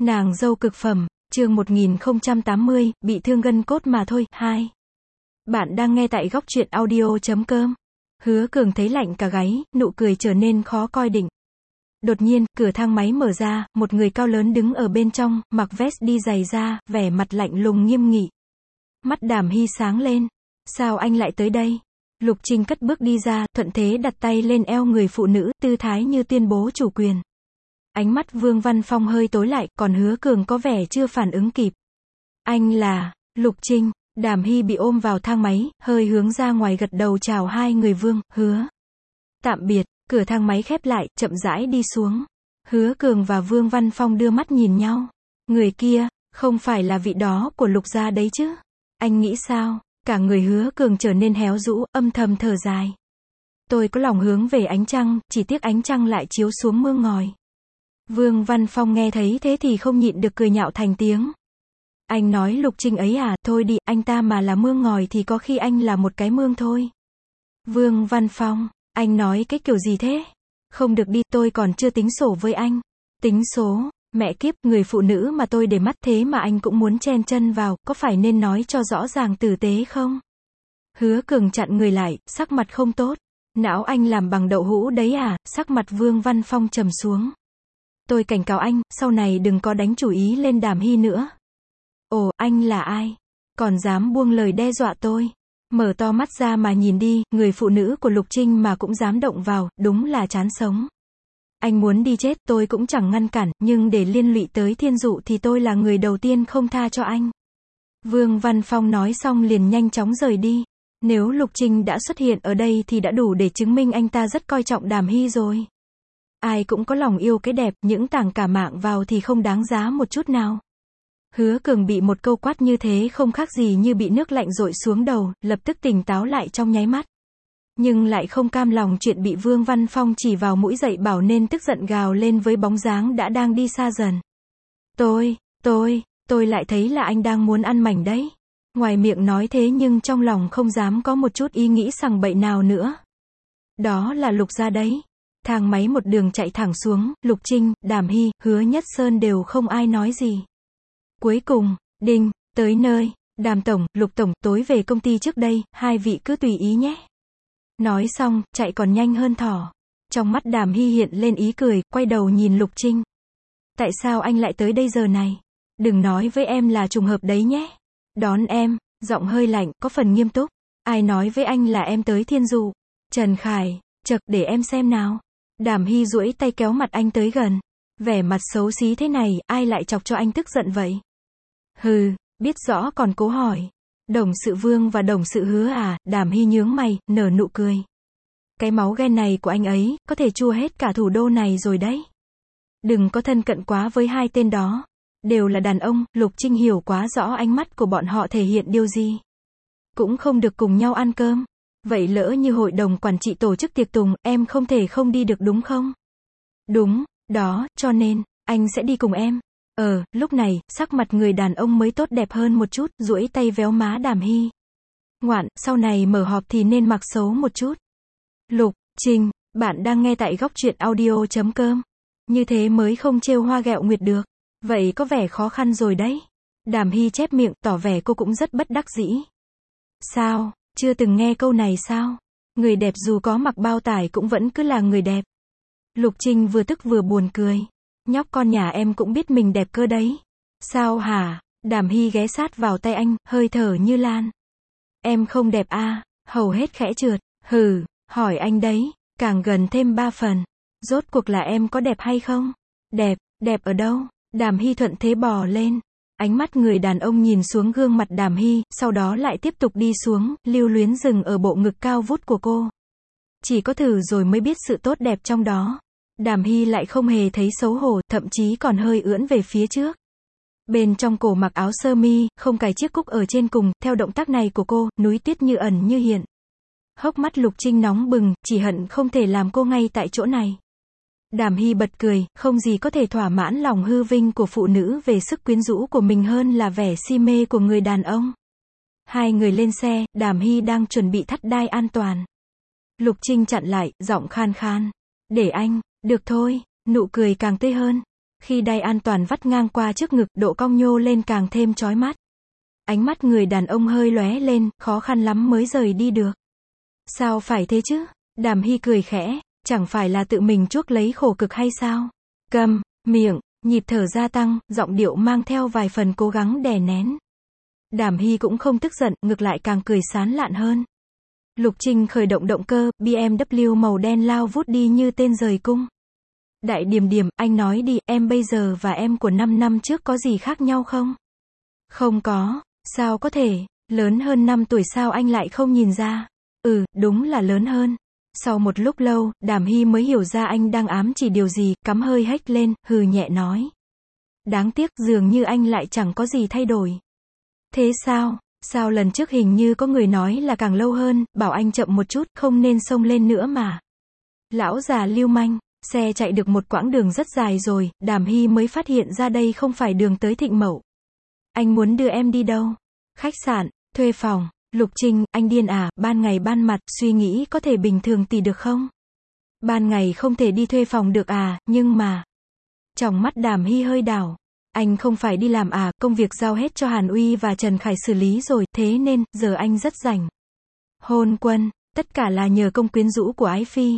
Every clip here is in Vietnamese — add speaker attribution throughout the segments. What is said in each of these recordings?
Speaker 1: Nàng dâu cực phẩm, chương 1080, bị thương gân cốt mà thôi, 2. Bạn đang nghe tại góc truyện audio.com. Hứa Cường thấy lạnh cả gáy, nụ cười trở nên khó coi định. Đột nhiên, cửa thang máy mở ra, một người cao lớn đứng ở bên trong, mặc vest đi giày da, vẻ mặt lạnh lùng nghiêm nghị. Mắt Đàm Hy sáng lên. Sao anh lại tới đây? Lục Trinh cất bước đi ra, thuận thế đặt tay lên eo người phụ nữ, tư thái như tuyên bố chủ quyền. Ánh mắt Vương Văn Phong hơi tối lại, còn Hứa Cường có vẻ chưa phản ứng kịp. Anh là, Lục Trinh. Đàm Hy bị ôm vào thang máy, hơi hướng ra ngoài gật đầu chào hai người Vương, Hứa. Tạm biệt, cửa thang máy khép lại, chậm rãi đi xuống. Hứa Cường và Vương Văn Phong đưa mắt nhìn nhau. Người kia, không phải là vị đó của Lục gia đấy chứ? Anh nghĩ sao? Cả người Hứa Cường trở nên héo rũ, âm thầm thở dài. Tôi có lòng hướng về ánh trăng, chỉ tiếc ánh trăng lại chiếu xuống mương ngòi. Vương Văn Phong nghe thấy thế thì không nhịn được cười nhạo thành tiếng. Anh nói Lục Trinh ấy à, thôi đi, anh ta mà là mương ngòi thì có khi anh là một cái mương thôi. Vương Văn Phong, anh nói cái kiểu gì thế? Không được đi, tôi còn chưa tính sổ với anh. Tính số, mẹ kiếp, người phụ nữ mà tôi để mắt thế mà anh cũng muốn chen chân vào, có phải nên nói cho rõ ràng tử tế không? Hứa Cường chặn người lại, sắc mặt không tốt. Não anh làm bằng đậu hũ đấy à? Sắc mặt Vương Văn Phong trầm xuống. Tôi cảnh cáo anh, sau này đừng có đánh chủ ý lên Đàm Hy nữa. Ồ, anh là ai? Còn dám buông lời đe dọa tôi? Mở to mắt ra mà nhìn đi, người phụ nữ của Lục Trinh mà cũng dám động vào, đúng là chán sống. Anh muốn đi chết, tôi cũng chẳng ngăn cản, nhưng để liên lụy tới Thiên Dụ thì tôi là người đầu tiên không tha cho anh. Vương Văn Phong nói xong liền nhanh chóng rời đi. Nếu Lục Trinh đã xuất hiện ở đây thì đã đủ để chứng minh anh ta rất coi trọng Đàm Hy rồi. Ai cũng có lòng yêu cái đẹp, những tảng cả mạng vào thì không đáng giá một chút nào. Hứa Cường bị một câu quát như thế không khác gì như bị nước lạnh dội xuống đầu, lập tức tỉnh táo lại trong nháy mắt. Nhưng lại không cam lòng chuyện bị Vương Văn Phong chỉ vào mũi dậy bảo nên tức giận gào lên với bóng dáng đã đang đi xa dần. Tôi lại thấy là anh đang muốn ăn mảnh đấy. Ngoài miệng nói thế nhưng trong lòng không dám có một chút ý nghĩ sằng bậy nào nữa. Đó là Lục gia đấy. Thang máy một đường chạy thẳng xuống, Lục Trinh, Đàm Hy, Hứa Nhất Sơn đều không ai nói gì. Cuối cùng, đinh, tới nơi, Đàm Tổng, Lục Tổng, tối về công ty trước đây, hai vị cứ tùy ý nhé. Nói xong, chạy còn nhanh hơn thỏ. Trong mắt Đàm Hy hiện lên ý cười, quay đầu nhìn Lục Trinh. Tại sao anh lại tới đây giờ này? Đừng nói với em là trùng hợp đấy nhé. Đón em, giọng hơi lạnh, có phần nghiêm túc. Ai nói với anh là em tới Thiên Dụ? Trần Khải, chậc, để em xem nào. Đàm Hy duỗi tay kéo mặt anh tới gần. Vẻ mặt xấu xí thế này, ai lại chọc cho anh tức giận vậy? Hừ, biết rõ còn cố hỏi. Đồng sự Vương và đồng sự Hứa à? Đàm Hy nhướng mày, nở nụ cười. Cái máu ghen này của anh ấy, có thể chua hết cả thủ đô này rồi đấy. Đừng có thân cận quá với hai tên đó. Đều là đàn ông, Lục Trinh hiểu quá rõ ánh mắt của bọn họ thể hiện điều gì. Cũng không được cùng nhau ăn cơm. Vậy lỡ như hội đồng quản trị tổ chức tiệc tùng, em không thể không đi được đúng không? Đúng, đó, cho nên, anh sẽ đi cùng em. Lúc này, sắc mặt người đàn ông mới tốt đẹp hơn một chút, duỗi tay véo má Đàm Hy. Ngoạn, sau này mở họp thì nên mặc xấu một chút. Lục Trinh, bạn đang nghe tại góc truyện audio.com. Như thế mới không trêu hoa ghẹo nguyệt được. Vậy có vẻ khó khăn rồi đấy. Đàm Hy chép miệng, tỏ vẻ cô cũng rất bất đắc dĩ. Sao, chưa từng nghe câu này sao? Người đẹp dù có mặc bao tải cũng vẫn cứ là người đẹp. Lục Trinh vừa tức vừa buồn cười. Nhóc con nhà em cũng biết mình đẹp cơ đấy. Sao hả? Đàm Hy ghé sát vào tay anh, hơi thở như lan. Em không đẹp à? Hầu hết khẽ trượt. Hừ, hỏi anh đấy. Càng gần thêm 3 phần. Rốt cuộc là em có đẹp hay không? Đẹp, đẹp ở đâu? Đàm Hy thuận thế bò lên. Ánh mắt người đàn ông nhìn xuống gương mặt Đàm Hy, sau đó lại tiếp tục đi xuống, lưu luyến dừng ở bộ ngực cao vút của cô. Chỉ có thử rồi mới biết sự tốt đẹp trong đó. Đàm Hy lại không hề thấy xấu hổ, thậm chí còn hơi ưỡn về phía trước. Bên trong cổ mặc áo sơ mi, không cài chiếc cúc ở trên cùng, theo động tác này của cô, núi tuyết như ẩn như hiện. Hốc mắt Lục Trinh nóng bừng, chỉ hận không thể làm cô ngay tại chỗ này. Đàm Hy bật cười, không gì có thể thỏa mãn lòng hư vinh của phụ nữ về sức quyến rũ của mình hơn là vẻ si mê của người đàn ông. Hai người lên xe, Đàm Hy đang chuẩn bị thắt đai an toàn. Lục Trinh chặn lại, giọng khan khan. Để anh, được thôi, nụ cười càng tươi hơn. Khi đai an toàn vắt ngang qua trước ngực, độ cong nhô lên càng thêm chói mắt. Ánh mắt người đàn ông hơi lóe lên, khó khăn lắm mới rời đi được. Sao phải thế chứ? Đàm Hy cười khẽ, chẳng phải là tự mình chuốc lấy khổ cực hay sao? Câm miệng, nhịp thở gia tăng, giọng điệu mang theo vài phần cố gắng đè nén. Đàm Hy cũng không tức giận, ngược lại càng cười sán lạn hơn. Lục Trinh khởi động động cơ, BMW màu đen lao vút đi như tên rời cung. Đại Điềm Điềm, anh nói đi, em bây giờ và em của 5 năm trước có gì khác nhau không? Không có, sao có thể, lớn hơn 5 tuổi sao anh lại không nhìn ra? Đúng là lớn hơn. Sau một lúc lâu, Đàm Hy mới hiểu ra anh đang ám chỉ điều gì, cắm hơi hếch lên, hừ nhẹ nói. Đáng tiếc, dường như anh lại chẳng có gì thay đổi. Thế sao? Sao lần trước hình như có người nói là càng lâu hơn, bảo anh chậm một chút, không nên xông lên nữa mà. Lão già lưu manh, xe chạy được một quãng đường rất dài rồi, Đàm Hy mới phát hiện ra đây không phải đường tới Thịnh Mậu. Anh muốn đưa em đi đâu? Khách sạn, thuê phòng. Lục Trinh, anh điên à, ban ngày ban mặt, suy nghĩ có thể bình thường thì được không? Ban ngày không thể đi thuê phòng được à, nhưng mà... Trong mắt Đàm Hy hơi đảo. Anh không phải đi làm à, công việc giao hết cho Hàn Uy và Trần Khải xử lý rồi, thế nên, giờ anh rất rảnh. Hôn quân, tất cả là nhờ công quyến rũ của Ái Phi.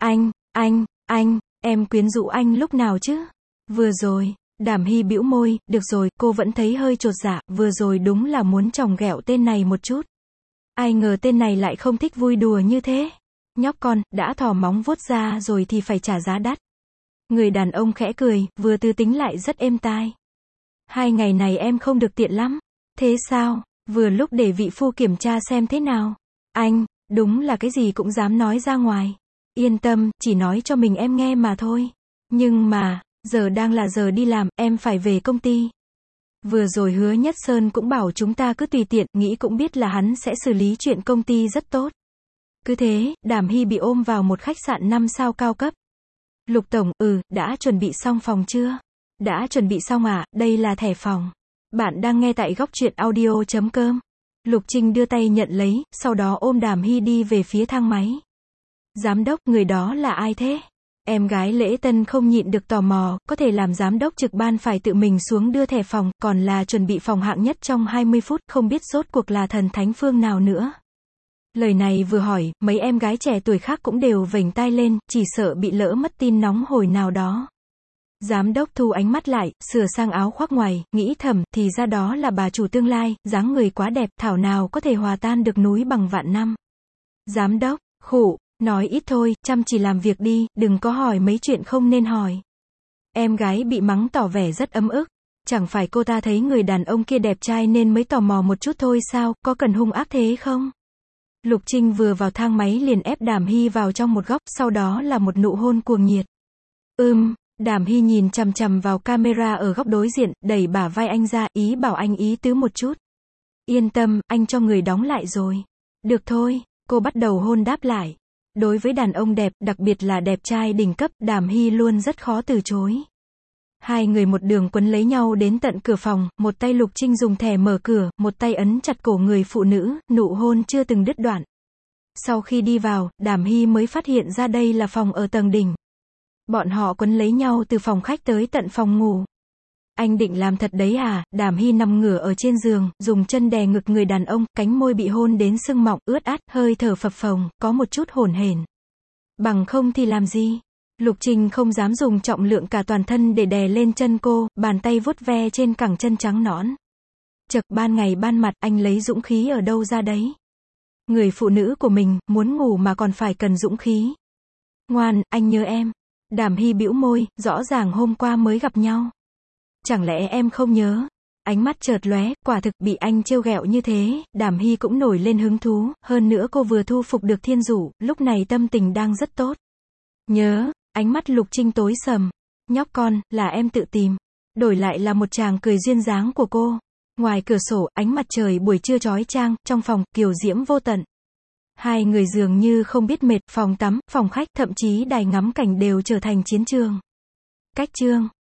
Speaker 1: Anh, em quyến rũ anh lúc nào chứ? Vừa rồi. Đàm Hy bĩu môi, được rồi, cô vẫn thấy hơi chột dạ, vừa rồi đúng là muốn chòng ghẹo tên này một chút. Ai ngờ tên này lại không thích vui đùa như thế. Nhóc con, đã thò móng vuốt ra rồi thì phải trả giá đắt. Người đàn ông khẽ cười, vừa tư tính lại rất êm tai. 2 ngày này em không được tiện lắm. Thế sao? Vừa lúc để vị phu kiểm tra xem thế nào. Anh, đúng là cái gì cũng dám nói ra ngoài. Yên tâm, chỉ nói cho mình em nghe mà thôi. Nhưng mà, giờ đang là giờ đi làm, em phải về công ty. Vừa rồi Hứa Nhất Sơn cũng bảo chúng ta cứ tùy tiện, nghĩ cũng biết là hắn sẽ xử lý chuyện công ty rất tốt. Cứ thế, Đàm Hy bị ôm vào một khách sạn 5 sao cao cấp. Lục tổng, đã chuẩn bị xong phòng chưa? Đã chuẩn bị xong à, đây là thẻ phòng. Bạn đang nghe tại góc truyện audio.com. Lục Trinh đưa tay nhận lấy, sau đó ôm Đàm Hy đi về phía thang máy. Giám đốc, người đó là ai thế? Em gái Lễ Tân không nhịn được tò mò, có thể làm giám đốc trực ban phải tự mình xuống đưa thẻ phòng, còn là chuẩn bị phòng hạng nhất trong 20 phút, không biết rốt cuộc là thần thánh phương nào nữa. Lời này vừa hỏi, mấy em gái trẻ tuổi khác cũng đều vểnh tai lên, chỉ sợ bị lỡ mất tin nóng hổi nào đó. Giám đốc thu ánh mắt lại, sửa sang áo khoác ngoài, nghĩ thầm, thì ra đó là bà chủ tương lai, dáng người quá đẹp, thảo nào có thể hòa tan được núi bằng vạn năm. Giám đốc, khụ. Nói ít thôi, chăm chỉ làm việc đi, đừng có hỏi mấy chuyện không nên hỏi. Em gái bị mắng tỏ vẻ rất ấm ức. Chẳng phải cô ta thấy người đàn ông kia đẹp trai nên mới tò mò một chút thôi sao, có cần hung ác thế không? Lục Trinh vừa vào thang máy liền ép Đàm Hy vào trong một góc, sau đó là một nụ hôn cuồng nhiệt. Đàm Hy nhìn chằm chằm vào camera ở góc đối diện, đẩy bả vai anh ra, ý bảo anh ý tứ một chút. Yên tâm, anh cho người đóng lại rồi. Được thôi, cô bắt đầu hôn đáp lại. Đối với đàn ông đẹp, đặc biệt là đẹp trai đỉnh cấp, Đàm Hy luôn rất khó từ chối. Hai người một đường quấn lấy nhau đến tận cửa phòng, một tay Lục Trinh dùng thẻ mở cửa, một tay ấn chặt cổ người phụ nữ, nụ hôn chưa từng đứt đoạn. Sau khi đi vào, Đàm Hy mới phát hiện ra đây là phòng ở tầng đỉnh. Bọn họ quấn lấy nhau từ phòng khách tới tận phòng ngủ. Anh định làm thật đấy à? Đàm Hy nằm ngửa ở trên giường, dùng chân đè ngực người đàn ông, cánh môi bị hôn đến sưng mọng, ướt át, hơi thở phập phồng, có một chút hổn hển. Bằng không thì làm gì? Lục Trinh không dám dùng trọng lượng cả toàn thân để đè lên chân cô, bàn tay vuốt ve trên cẳng chân trắng nõn. Chậc, ban ngày ban mặt, anh lấy dũng khí ở đâu ra đấy? Người phụ nữ của mình, muốn ngủ mà còn phải cần dũng khí. Ngoan, anh nhớ em. Đàm Hy bĩu môi, rõ ràng hôm qua mới gặp nhau. Chẳng lẽ em không nhớ? Ánh mắt chợt lóe, quả thực bị anh trêu ghẹo như thế, Đàm Hy cũng nổi lên hứng thú, hơn nữa cô vừa thu phục được Thiên Dụ, lúc này tâm tình đang rất tốt. Nhớ, ánh mắt Lục Trinh tối sầm. Nhóc con, là em tự tìm. Đổi lại là một tràng cười duyên dáng của cô. Ngoài cửa sổ, ánh mặt trời buổi trưa chói chang, trong phòng, kiều diễm vô tận. Hai người dường như không biết mệt, phòng tắm, phòng khách, thậm chí đài ngắm cảnh đều trở thành chiến trường. Cách chương